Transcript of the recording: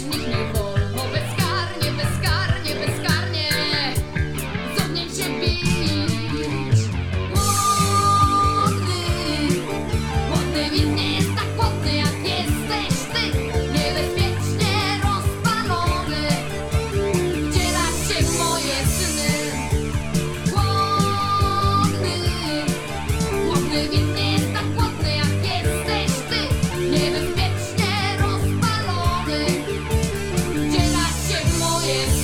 nich nie wolno bezkarnie, bezkarnie, bezkarnie z ogniem się bić. Głodny, głodny widz nie jest tak głodny jak jesteś ty, niebezpiecznie rozpalony. Wcielasz się w moje sny. Głodny, głodny widz nie jest tak głodny jak jesteś ty, niebezpiecznie rozpalony. Wcielasz się w moje